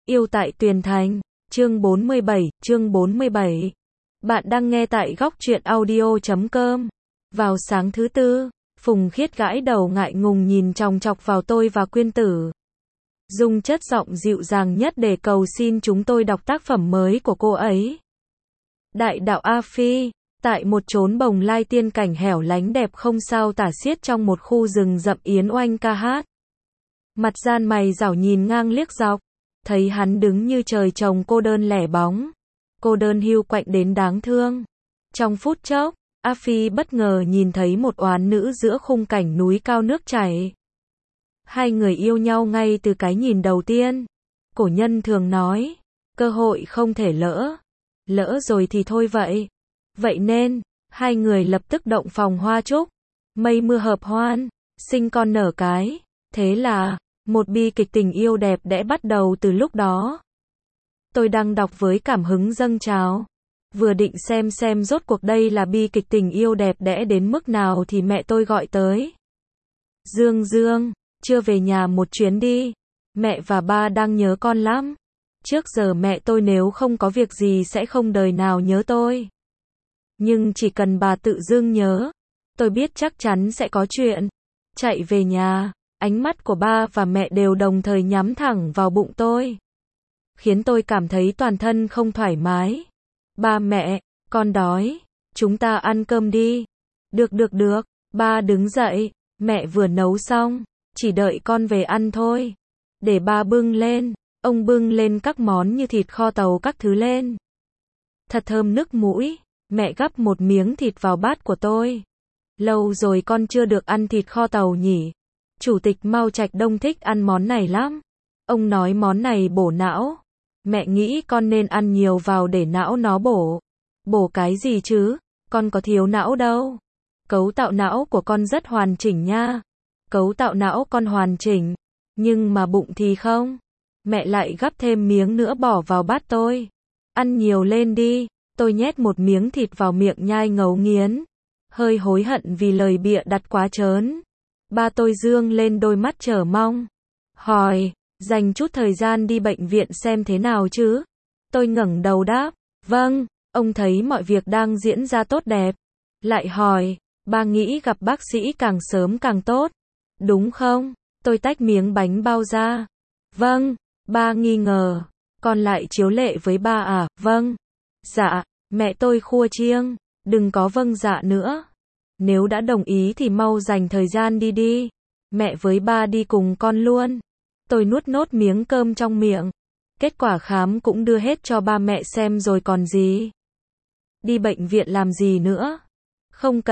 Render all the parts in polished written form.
Yêu tại Tuyền Thành, chương 47. Bạn đang nghe tại góc truyện audio.com. Vào sáng thứ tư, Phùng Khiết gãi đầu ngại ngùng nhìn chòng chọc vào tôi và Quyên Tử. Dùng chất giọng dịu dàng nhất để cầu xin chúng tôi đọc tác phẩm mới của cô ấy. Đại đạo A Phi, tại một chốn bồng lai tiên cảnh hẻo lánh đẹp không sao tả xiết trong một khu rừng rậm Yến Oanh ca hát. Mặt gian mày rảo nhìn ngang liếc dọc, thấy hắn đứng như trời trồng cô đơn lẻ bóng, cô đơn hiu quạnh đến đáng thương. Trong phút chốc, A Phi bất ngờ nhìn thấy một oán nữ giữa khung cảnh núi cao nước chảy. Hai người yêu nhau ngay từ cái nhìn đầu tiên. Cổ nhân thường nói, cơ hội không thể lỡ, lỡ rồi thì thôi vậy. Vậy nên, hai người lập tức động phòng hoa trúc, mây mưa hợp hoan, sinh con nở cái. Thế là, một bi kịch tình yêu đẹp đẽ bắt đầu từ lúc đó. Tôi đang đọc với cảm hứng dâng trào. Vừa định xem rốt cuộc đây là bi kịch tình yêu đẹp đẽ đến mức nào thì mẹ tôi gọi tới. Dương, chưa về nhà một chuyến đi. Mẹ và ba đang nhớ con lắm. Trước giờ mẹ tôi nếu không có việc gì sẽ không đời nào nhớ tôi. Nhưng chỉ cần bà tự dưng nhớ, tôi biết chắc chắn sẽ có chuyện. Chạy về nhà, ánh mắt của ba và mẹ đều đồng thời nhắm thẳng vào bụng tôi, khiến tôi cảm thấy toàn thân không thoải mái. Ba mẹ, con đói, chúng ta ăn cơm đi. Được, ba đứng dậy, mẹ vừa nấu xong, chỉ đợi con về ăn thôi. Để ba bưng lên, ông bưng lên các món như thịt kho tàu các thứ lên. Thật thơm nức mũi, mẹ gắp một miếng thịt vào bát của tôi. Lâu rồi con chưa được ăn thịt kho tàu nhỉ? Chủ tịch Mao Trạch Đông thích ăn món này lắm. Ông nói món này bổ não. Mẹ nghĩ con nên ăn nhiều vào để não nó bổ. Bổ cái gì chứ? Con có thiếu não đâu. Cấu tạo não của con rất hoàn chỉnh nha. Cấu tạo não con hoàn chỉnh. Nhưng mà bụng thì không. Mẹ lại gắp thêm miếng nữa bỏ vào bát tôi. Ăn nhiều lên đi. Tôi nhét một miếng thịt vào miệng nhai ngấu nghiến. Hơi hối hận vì lời bịa đặt quá trớn. Ba tôi dương lên đôi mắt chờ mong. Hỏi, dành chút thời gian đi bệnh viện xem thế nào chứ? Tôi ngẩng đầu đáp, vâng, ông thấy mọi việc đang diễn ra tốt đẹp. Lại hỏi, ba nghĩ gặp bác sĩ càng sớm càng tốt, đúng không? Tôi tách miếng bánh bao ra. Vâng, ba nghi ngờ. Con lại chiếu lệ với ba à? Vâng. Dạ, mẹ tôi khua chiêng, đừng có vâng dạ nữa. Nếu đã đồng ý thì mau dành thời gian đi. Mẹ với ba đi cùng con luôn. Tôi nuốt nốt miếng cơm trong miệng. Kết quả khám cũng đưa hết cho ba mẹ xem rồi còn gì. Đi bệnh viện làm gì nữa? Không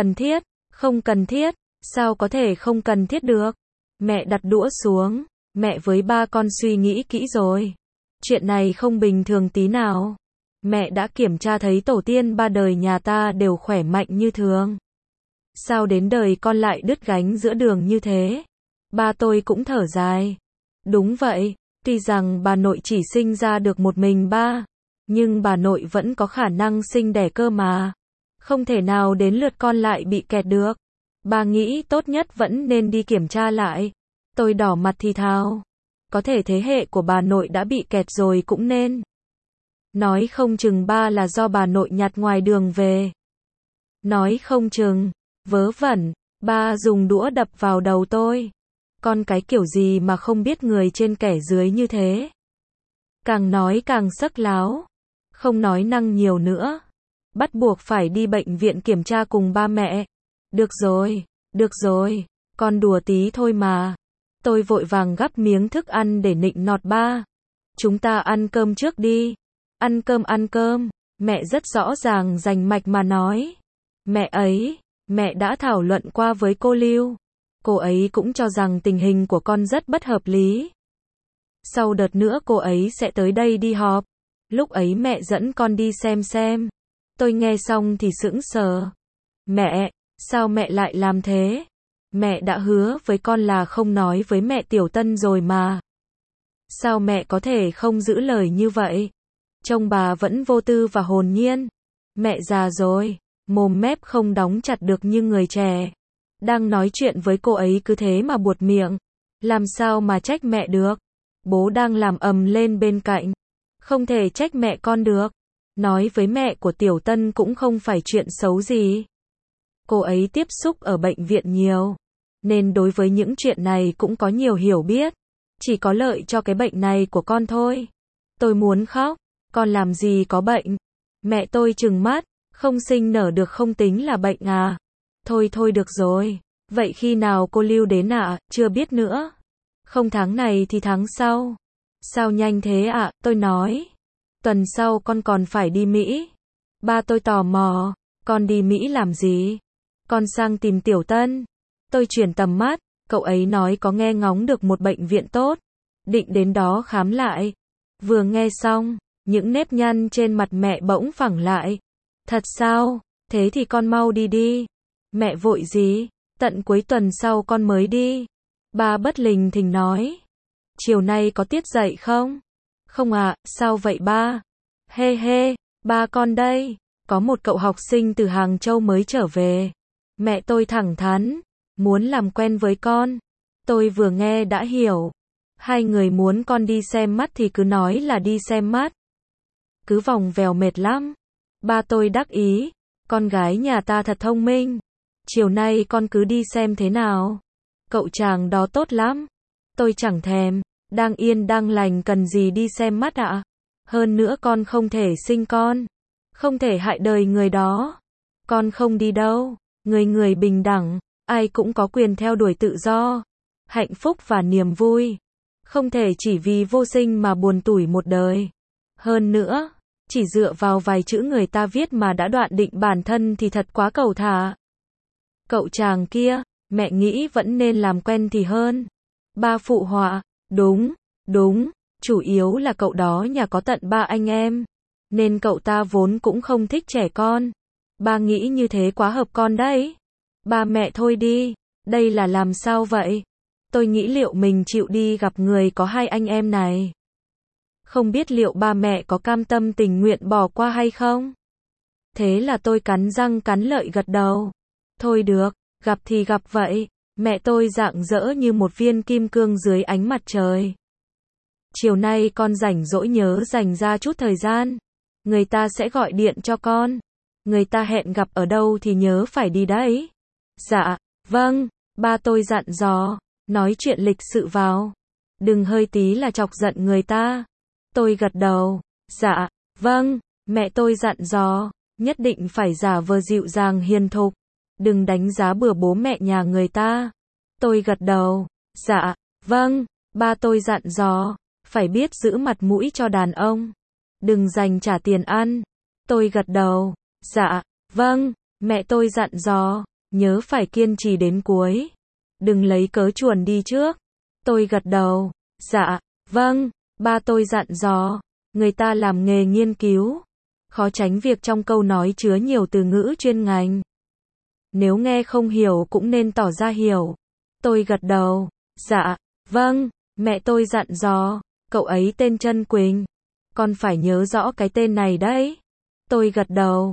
cần thiết. Sao có thể không cần thiết được? Mẹ đặt đũa xuống. Mẹ với ba con suy nghĩ kỹ rồi. Chuyện này không bình thường tí nào. Mẹ đã kiểm tra thấy tổ tiên ba đời nhà ta đều khỏe mạnh như thường. Sao đến đời con lại đứt gánh giữa đường như thế? Ba tôi cũng thở dài. Đúng vậy, tuy rằng bà nội chỉ sinh ra được một mình ba, nhưng bà nội vẫn có khả năng sinh đẻ cơ mà. Không thể nào đến lượt con lại bị kẹt được. Ba nghĩ tốt nhất vẫn nên đi kiểm tra lại. Tôi đỏ mặt thì thào. Có thể thế hệ của bà nội đã bị kẹt rồi cũng nên. Nói không chừng ba là do bà nội nhặt ngoài đường về. Nói không chừng. Vớ vẩn, ba dùng đũa đập vào đầu tôi. Con cái kiểu gì mà không biết người trên kẻ dưới như thế. Càng nói càng sấc láo. Không nói năng nhiều nữa. Bắt buộc phải đi bệnh viện kiểm tra cùng ba mẹ. Được rồi, con đùa tí thôi mà. Tôi vội vàng gắp miếng thức ăn để nịnh nọt ba. Chúng ta ăn cơm trước đi. Ăn cơm. Mẹ rất rõ ràng rành mạch mà nói. Mẹ đã thảo luận qua với cô Lưu. Cô ấy cũng cho rằng tình hình của con rất bất hợp lý. Sau đợt nữa cô ấy sẽ tới đây đi họp. Lúc ấy mẹ dẫn con đi xem. Tôi nghe xong thì sững sờ. Mẹ, sao mẹ lại làm thế? Mẹ đã hứa với con là không nói với mẹ Tiểu Tân rồi mà. Sao mẹ có thể không giữ lời như vậy? Trông bà vẫn vô tư và hồn nhiên. Mẹ già rồi. Mồm mép không đóng chặt được như người trẻ. Đang nói chuyện với cô ấy cứ thế mà buột miệng. Làm sao mà trách mẹ được. Bố đang làm ầm lên bên cạnh. Không thể trách mẹ con được. Nói với mẹ của Tiểu Tân cũng không phải chuyện xấu gì. Cô ấy tiếp xúc ở bệnh viện nhiều, nên đối với những chuyện này cũng có nhiều hiểu biết. Chỉ có lợi cho cái bệnh này của con thôi. Tôi muốn khóc, con làm gì có bệnh. Mẹ tôi trừng mắt, không sinh nở được không tính là bệnh à. Thôi thôi được rồi, vậy khi nào cô lưu đến ạ, chưa biết nữa. Không tháng này thì tháng sau. Sao nhanh thế ạ, tôi nói. Tuần sau con còn phải đi Mỹ. Ba tôi tò mò, con đi Mỹ làm gì? Con sang tìm Tiểu Tân. Tôi chuyển tầm mắt, cậu ấy nói có nghe ngóng được một bệnh viện tốt. Định đến đó khám lại. Vừa nghe xong, những nếp nhăn trên mặt mẹ bỗng phẳng lại. Thật sao? Thế thì con mau đi đi. Mẹ vội gì? Tận cuối tuần sau con mới đi. Ba bất lình thình nói. Chiều nay có tiết dạy không? Không ạ, sao vậy ba? Hê hê, ba con đây. Có một cậu học sinh từ Hàng Châu mới trở về. Mẹ tôi thẳng thắn, muốn làm quen với con. Tôi vừa nghe đã hiểu. Hai người muốn con đi xem mắt thì cứ nói là đi xem mắt. Cứ vòng vèo mệt lắm. Ba tôi đắc ý. Con gái nhà ta thật thông minh. Chiều nay con cứ đi xem thế nào. Cậu chàng đó tốt lắm. Tôi chẳng thèm. Đang yên đang lành cần gì đi xem mắt ạ? Hơn nữa con không thể sinh con. Không thể hại đời người đó. Con không đi đâu. Người người bình đẳng. Ai cũng có quyền theo đuổi tự do. Hạnh phúc và niềm vui. Không thể chỉ vì vô sinh mà buồn tủi một đời. Hơn nữa, chỉ dựa vào vài chữ người ta viết mà đã đoạn định bản thân thì thật quá cầu thả. Cậu chàng kia, mẹ nghĩ vẫn nên làm quen thì hơn. Ba phụ họa, đúng, đúng, chủ yếu là cậu đó nhà có tận 3 anh em. Nên cậu ta vốn cũng không thích trẻ con. Ba nghĩ như thế quá hợp con đấy. Ba mẹ thôi đi, đây là làm sao vậy? Tôi nghĩ liệu mình chịu đi gặp người có 2 anh em này. Không biết liệu ba mẹ có cam tâm tình nguyện bỏ qua hay không? Thế là tôi cắn răng cắn lợi gật đầu. Thôi được, gặp thì gặp vậy. Mẹ tôi rạng rỡ như một viên kim cương dưới ánh mặt trời. Chiều nay con rảnh rỗi nhớ dành ra chút thời gian. Người ta sẽ gọi điện cho con. Người ta hẹn gặp ở đâu thì nhớ phải đi đấy. Dạ, vâng, ba tôi dặn dò. Nói chuyện lịch sự vào. Đừng hơi tí là chọc giận người ta. Tôi gật đầu. Dạ, vâng, mẹ tôi dặn dò. Nhất định phải giả vờ dịu dàng hiền thục. Đừng đánh giá bừa bố mẹ nhà người ta. Tôi gật đầu. Dạ, vâng, ba tôi dặn dò. Phải biết giữ mặt mũi cho đàn ông. Đừng dành trả tiền ăn. Tôi gật đầu. Dạ, vâng, mẹ tôi dặn dò. Nhớ phải kiên trì đến cuối. Đừng lấy cớ chuồn đi trước. Tôi gật đầu. Dạ, vâng, ba tôi dặn dò. Người ta làm nghề nghiên cứu. Khó tránh việc trong câu nói chứa nhiều từ ngữ chuyên ngành. Nếu nghe không hiểu cũng nên tỏ ra hiểu. Tôi gật đầu. Dạ, vâng, mẹ tôi dặn dò. Cậu ấy tên Trân Quỳnh. Con phải nhớ rõ cái tên này đấy. Tôi gật đầu.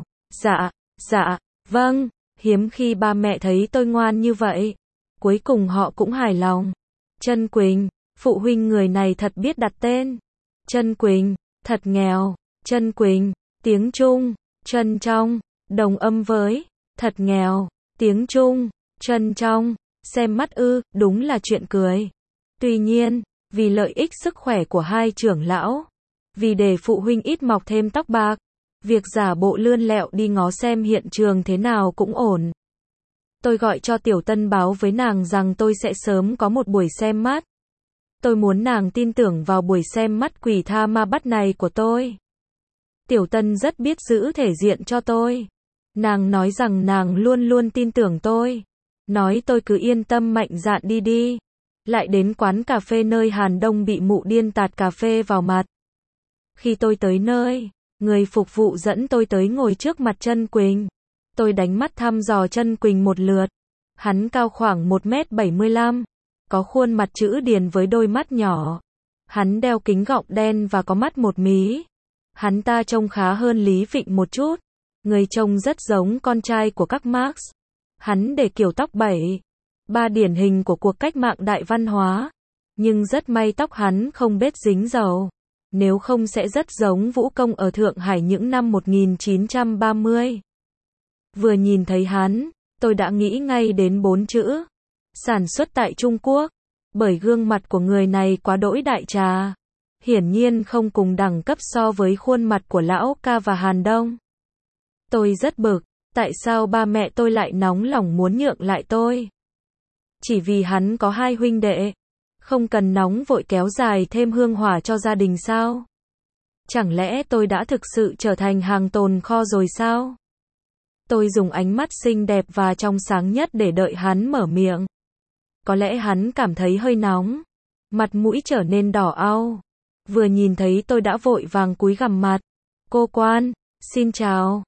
Dạ, vâng. Hiếm khi ba mẹ thấy tôi ngoan như vậy. Cuối cùng họ cũng hài lòng. Trân Quỳnh, phụ huynh người này thật biết đặt tên. Trân Quỳnh, thật nghèo. Trân Quỳnh, tiếng Trung, trân trong, đồng âm với, thật nghèo, tiếng Trung, trân trong, xem mắt ư, đúng là chuyện cười. Tuy nhiên, vì lợi ích sức khỏe của hai trưởng lão, vì để phụ huynh ít mọc thêm tóc bạc, việc giả bộ lươn lẹo đi ngó xem hiện trường thế nào cũng ổn. Tôi gọi cho Tiểu Tân báo với nàng rằng tôi sẽ sớm có một buổi xem mắt. Tôi muốn nàng tin tưởng vào buổi xem mắt quỷ tha ma bắt này của tôi. Tiểu Tân rất biết giữ thể diện cho tôi. Nàng nói rằng nàng luôn luôn tin tưởng tôi. Nói tôi cứ yên tâm mạnh dạn đi đi. Lại đến quán cà phê nơi Hàn Đông bị mụ điên tạt cà phê vào mặt. Khi tôi tới nơi, người phục vụ dẫn tôi tới ngồi trước mặt Trân Quỳnh. Tôi đánh mắt thăm dò Trân Quỳnh một lượt. Hắn cao khoảng 1m75. Có khuôn mặt chữ điền với đôi mắt nhỏ. Hắn đeo kính gọng đen và có mắt một mí. Hắn ta trông khá hơn Lý Vịnh một chút. Người trông rất giống con trai của các Marx. Hắn để kiểu tóc 7. 3 điển hình của cuộc cách mạng đại văn hóa. Nhưng rất may tóc hắn không bết dính dầu. Nếu không sẽ rất giống Vũ Công ở Thượng Hải những năm 1930. Vừa nhìn thấy hắn, tôi đã nghĩ ngay đến 4 chữ. Sản xuất tại Trung Quốc. Bởi gương mặt của người này quá đỗi đại trà. Hiển nhiên không cùng đẳng cấp so với khuôn mặt của Lão Ca và Hàn Đông. Tôi rất bực, tại sao ba mẹ tôi lại nóng lòng muốn nhượng lại tôi? Chỉ vì hắn có 2 huynh đệ. Không cần nóng vội kéo dài thêm hương hỏa cho gia đình sao? Chẳng lẽ tôi đã thực sự trở thành hàng tồn kho rồi sao? Tôi dùng ánh mắt xinh đẹp và trong sáng nhất để đợi hắn mở miệng. Có lẽ hắn cảm thấy hơi nóng. Mặt mũi trở nên đỏ au. Vừa nhìn thấy tôi đã vội vàng cúi gằm mặt. Cô quan, xin chào.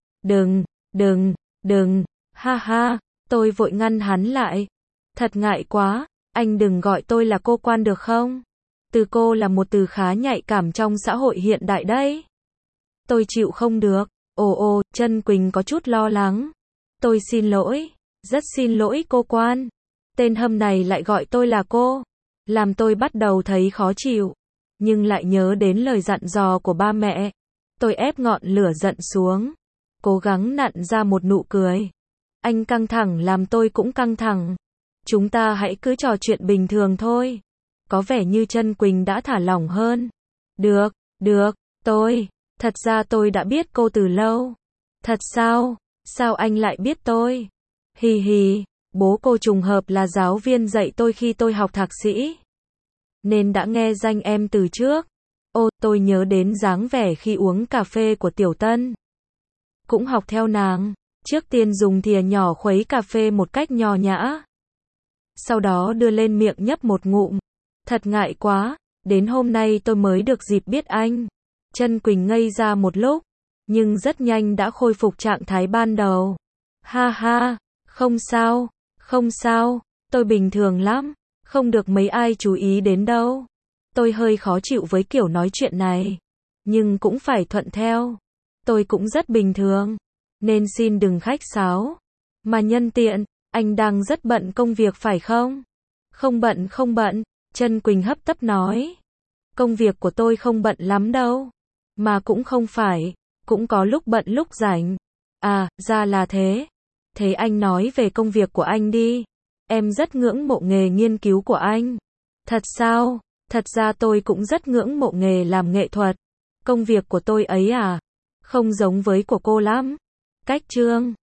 Đừng, ha ha. Tôi vội ngăn hắn lại. Thật ngại quá, anh đừng gọi tôi là cô quan được không? Từ cô là một từ khá nhạy cảm trong xã hội hiện đại đấy. Tôi chịu không được. Ồ, Trân Quỳnh có chút lo lắng. Tôi xin lỗi, rất xin lỗi cô quan. Tên hâm này lại gọi tôi là cô. Làm tôi bắt đầu thấy khó chịu. Nhưng lại nhớ đến lời dặn dò của ba mẹ. Tôi ép ngọn lửa giận xuống. Cố gắng nặn ra một nụ cười. Anh căng thẳng làm tôi cũng căng thẳng. Chúng ta hãy cứ trò chuyện bình thường thôi. Có vẻ như Trân Quỳnh đã thả lỏng hơn. Được, thật ra tôi đã biết cô từ lâu. Thật sao? Sao anh lại biết tôi? Hì, bố cô trùng hợp là giáo viên dạy tôi khi tôi học thạc sĩ. Nên đã nghe danh em từ trước. Ô, tôi nhớ đến dáng vẻ khi uống cà phê của Tiểu Tân. Cũng học theo nàng. Trước tiên dùng thìa nhỏ khuấy cà phê một cách nho nhã. Sau đó đưa lên miệng nhấp một ngụm. Thật ngại quá, đến hôm nay tôi mới được dịp biết anh. Trân Quỳnh ngây ra một lúc, nhưng rất nhanh đã khôi phục trạng thái ban đầu. Ha, không sao, tôi bình thường lắm, không được mấy ai chú ý đến đâu. Tôi hơi khó chịu với kiểu nói chuyện này, nhưng cũng phải thuận theo. Tôi cũng rất bình thường, nên xin đừng khách sáo. Mà nhân tiện, anh đang rất bận công việc phải không? Không bận, Trân Quỳnh hấp tấp nói. Công việc của tôi không bận lắm đâu. Mà cũng không phải, cũng có lúc bận lúc rảnh. À, ra là thế. Thế anh nói về công việc của anh đi. Em rất ngưỡng mộ nghề nghiên cứu của anh. Thật sao? Thật ra tôi cũng rất ngưỡng mộ nghề làm nghệ thuật. Công việc của tôi ấy à? Không giống với của cô lắm. Cách chương